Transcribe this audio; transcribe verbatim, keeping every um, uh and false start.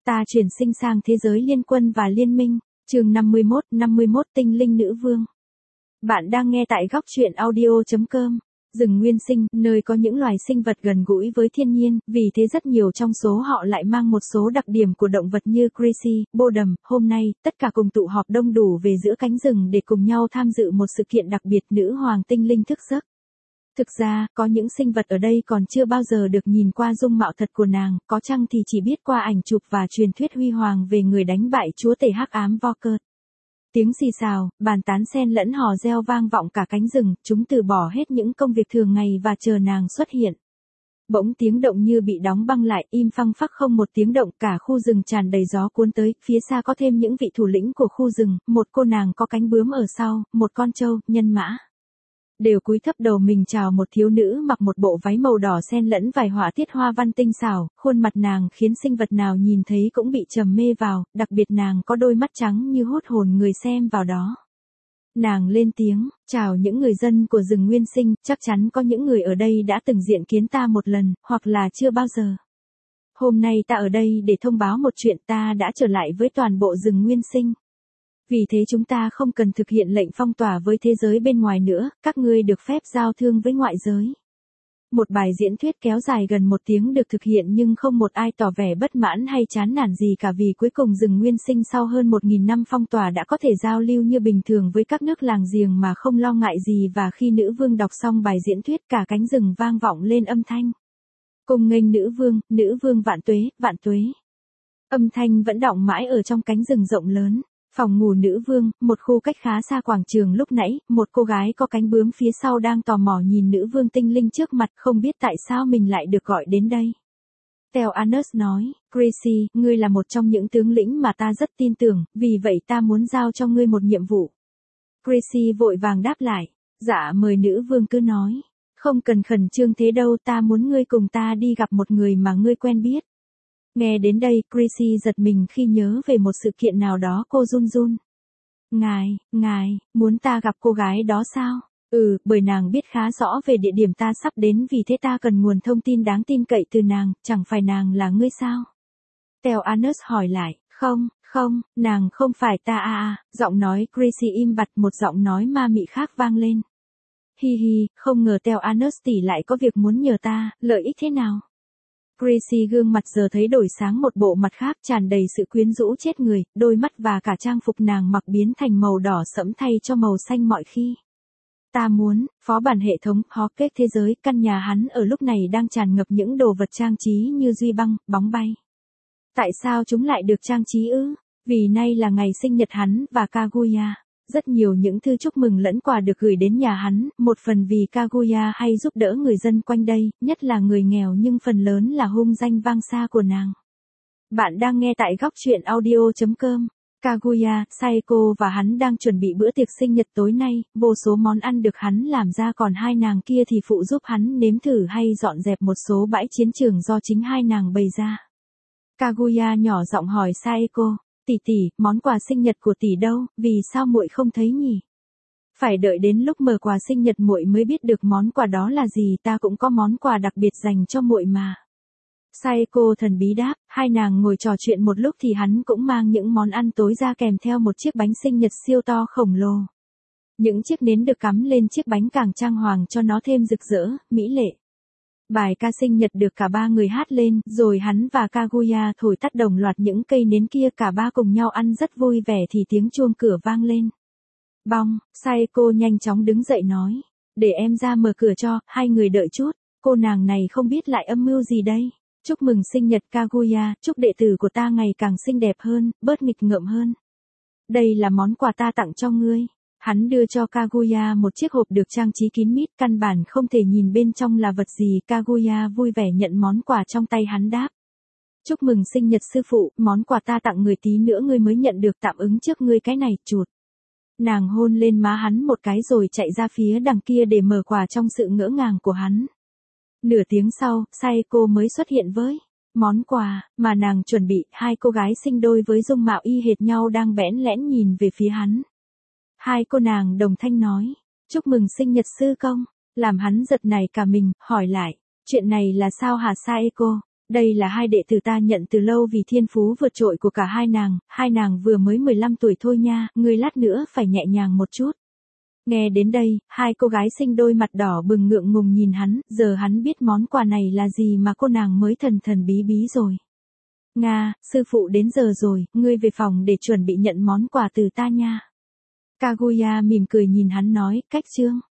Ta chuyển sinh sang thế giới liên quân và liên minh, chương năm mươi mốt, năm mươi mốt tinh linh nữ vương. Bạn đang nghe tại góc truyện audio chấm com. Rừng nguyên sinh, nơi có những loài sinh vật gần gũi với thiên nhiên, vì thế rất nhiều trong số họ lại mang một số đặc điểm của động vật như Gracie, bô đầm. Hôm nay, tất cả cùng tụ họp đông đủ về giữa cánh rừng để cùng nhau tham dự một sự kiện đặc biệt nữ hoàng tinh linh thức giấc. Thực ra, có những sinh vật ở đây còn chưa bao giờ được nhìn qua dung mạo thật của nàng, có chăng thì chỉ biết qua ảnh chụp và truyền thuyết huy hoàng về người đánh bại chúa tể hắc ám Volker. Tiếng xì xào, bàn tán xen lẫn hò reo vang vọng cả cánh rừng, chúng từ bỏ hết những công việc thường ngày và chờ nàng xuất hiện. Bỗng tiếng động như bị đóng băng lại, im phăng phắc không một tiếng động, cả khu rừng tràn đầy gió cuốn tới, phía xa có thêm những vị thủ lĩnh của khu rừng, một cô nàng có cánh bướm ở sau, một con trâu, nhân mã. Đều cúi thấp đầu mình chào một thiếu nữ mặc một bộ váy màu đỏ xen lẫn vài họa tiết hoa văn tinh xảo, khuôn mặt nàng khiến sinh vật nào nhìn thấy cũng bị trầm mê vào, đặc biệt nàng có đôi mắt trắng như hút hồn người xem vào đó. Nàng lên tiếng, chào những người dân của rừng nguyên sinh, chắc chắn có những người ở đây đã từng diện kiến ta một lần, hoặc là chưa bao giờ. Hôm nay ta ở đây để thông báo một chuyện, ta đã trở lại với toàn bộ rừng nguyên sinh. Vì thế chúng ta không cần thực hiện lệnh phong tỏa với thế giới bên ngoài nữa, các ngươi được phép giao thương với ngoại giới. Một bài diễn thuyết kéo dài gần một tiếng được thực hiện nhưng không một ai tỏ vẻ bất mãn hay chán nản gì cả, vì cuối cùng rừng nguyên sinh sau hơn một nghìn năm phong tỏa đã có thể giao lưu như bình thường với các nước làng giềng mà không lo ngại gì, và khi nữ vương đọc xong bài diễn thuyết cả cánh rừng vang vọng lên âm thanh. Cùng nghênh nữ vương, nữ vương vạn tuế, vạn tuế. Âm thanh vẫn đọng mãi ở trong cánh rừng rộng lớn. Phòng ngủ nữ vương, một khu cách khá xa quảng trường lúc nãy, một cô gái có cánh bướm phía sau đang tò mò nhìn nữ vương tinh linh trước mặt, không biết tại sao mình lại được gọi đến đây. Theo Anus nói, Gracie, ngươi là một trong những tướng lĩnh mà ta rất tin tưởng, vì vậy ta muốn giao cho ngươi một nhiệm vụ. Gracie vội vàng đáp lại, dạ mời nữ vương cứ nói, không cần khẩn trương thế đâu, ta muốn ngươi cùng ta đi gặp một người mà ngươi quen biết. Nghe đến đây, Gracie giật mình khi nhớ về một sự kiện nào đó, cô run run. Ngài, ngài, muốn ta gặp cô gái đó sao? Ừ, bởi nàng biết khá rõ về địa điểm ta sắp đến, vì thế ta cần nguồn thông tin đáng tin cậy từ nàng, chẳng phải nàng là ngươi sao? Theo Anus hỏi lại, không, không, nàng không phải ta à à, giọng nói Gracie im bặt, một giọng nói ma mị khác vang lên. Hi hi, không ngờ Theo Anus tỷ lại có việc muốn nhờ ta, lợi ích thế nào? Gracie gương mặt giờ thấy đổi sáng, một bộ mặt khác tràn đầy sự quyến rũ chết người, đôi mắt và cả trang phục nàng mặc biến thành màu đỏ sẫm thay cho màu xanh mọi khi. Ta muốn, phó bản hệ thống, hó kết thế giới, căn nhà hắn ở lúc này đang tràn ngập những đồ vật trang trí như duy băng, bóng bay. Tại sao chúng lại được trang trí ư? Vì nay là ngày sinh nhật hắn và Kaguya. Rất nhiều những thư chúc mừng lẫn quà được gửi đến nhà hắn, một phần vì Kaguya hay giúp đỡ người dân quanh đây, nhất là người nghèo, nhưng phần lớn là hung danh vang xa của nàng. Bạn đang nghe tại góc truyện audio chấm com. Kaguya, Saeko và hắn đang chuẩn bị bữa tiệc sinh nhật tối nay, vô số món ăn được hắn làm ra, còn hai nàng kia thì phụ giúp hắn nếm thử hay dọn dẹp một số bãi chiến trường do chính hai nàng bày ra. Kaguya nhỏ giọng hỏi Saeko, tỷ tỷ, món quà sinh nhật của tỷ đâu, vì sao muội không thấy nhỉ? Phải đợi đến lúc mở quà sinh nhật muội mới biết được món quà đó là gì, ta cũng có món quà đặc biệt dành cho muội mà. Saeko thần bí đáp, hai nàng ngồi trò chuyện một lúc thì hắn cũng mang những món ăn tối ra kèm theo một chiếc bánh sinh nhật siêu to khổng lồ. Những chiếc nến được cắm lên chiếc bánh càng trang hoàng cho nó thêm rực rỡ, mỹ lệ. Bài ca sinh nhật được cả ba người hát lên, rồi hắn và Kaguya thổi tắt đồng loạt những cây nến kia, cả ba cùng nhau ăn rất vui vẻ thì tiếng chuông cửa vang lên. Bong, Saeko nhanh chóng đứng dậy nói, để em ra mở cửa cho, hai người đợi chút, cô nàng này không biết lại âm mưu gì đây. Chúc mừng sinh nhật Kaguya, chúc đệ tử của ta ngày càng xinh đẹp hơn, bớt nghịch ngợm hơn. Đây là món quà ta tặng cho ngươi. Hắn đưa cho Kaguya một chiếc hộp được trang trí kín mít, căn bản không thể nhìn bên trong là vật gì. Kaguya vui vẻ nhận món quà trong tay hắn, đáp. Chúc mừng sinh nhật sư phụ, món quà ta tặng người tí nữa ngươi mới nhận được, tạm ứng trước ngươi cái này, chuột. Nàng hôn lên má hắn một cái rồi chạy ra phía đằng kia để mở quà trong sự ngỡ ngàng của hắn. Nửa tiếng sau, Saeko mới xuất hiện với món quà mà nàng chuẩn bị. Hai cô gái sinh đôi với dung mạo y hệt nhau đang bẽn lẽn nhìn về phía hắn. Hai cô nàng đồng thanh nói, chúc mừng sinh nhật sư công, làm hắn giật nảy cả mình, hỏi lại, chuyện này là sao hả Saeko? Đây là hai đệ tử ta nhận từ lâu vì thiên phú vượt trội của cả hai nàng, hai nàng vừa mới mười lăm tuổi thôi nha, ngươi lát nữa phải nhẹ nhàng một chút. Nghe đến đây, hai cô gái xinh đôi mặt đỏ bừng ngượng ngùng nhìn hắn, giờ hắn biết món quà này là gì mà cô nàng mới thần thần bí bí rồi. Nga, sư phụ đến giờ rồi, ngươi về phòng để chuẩn bị nhận món quà từ ta nha. Kaguya mỉm cười nhìn hắn nói, cách chương.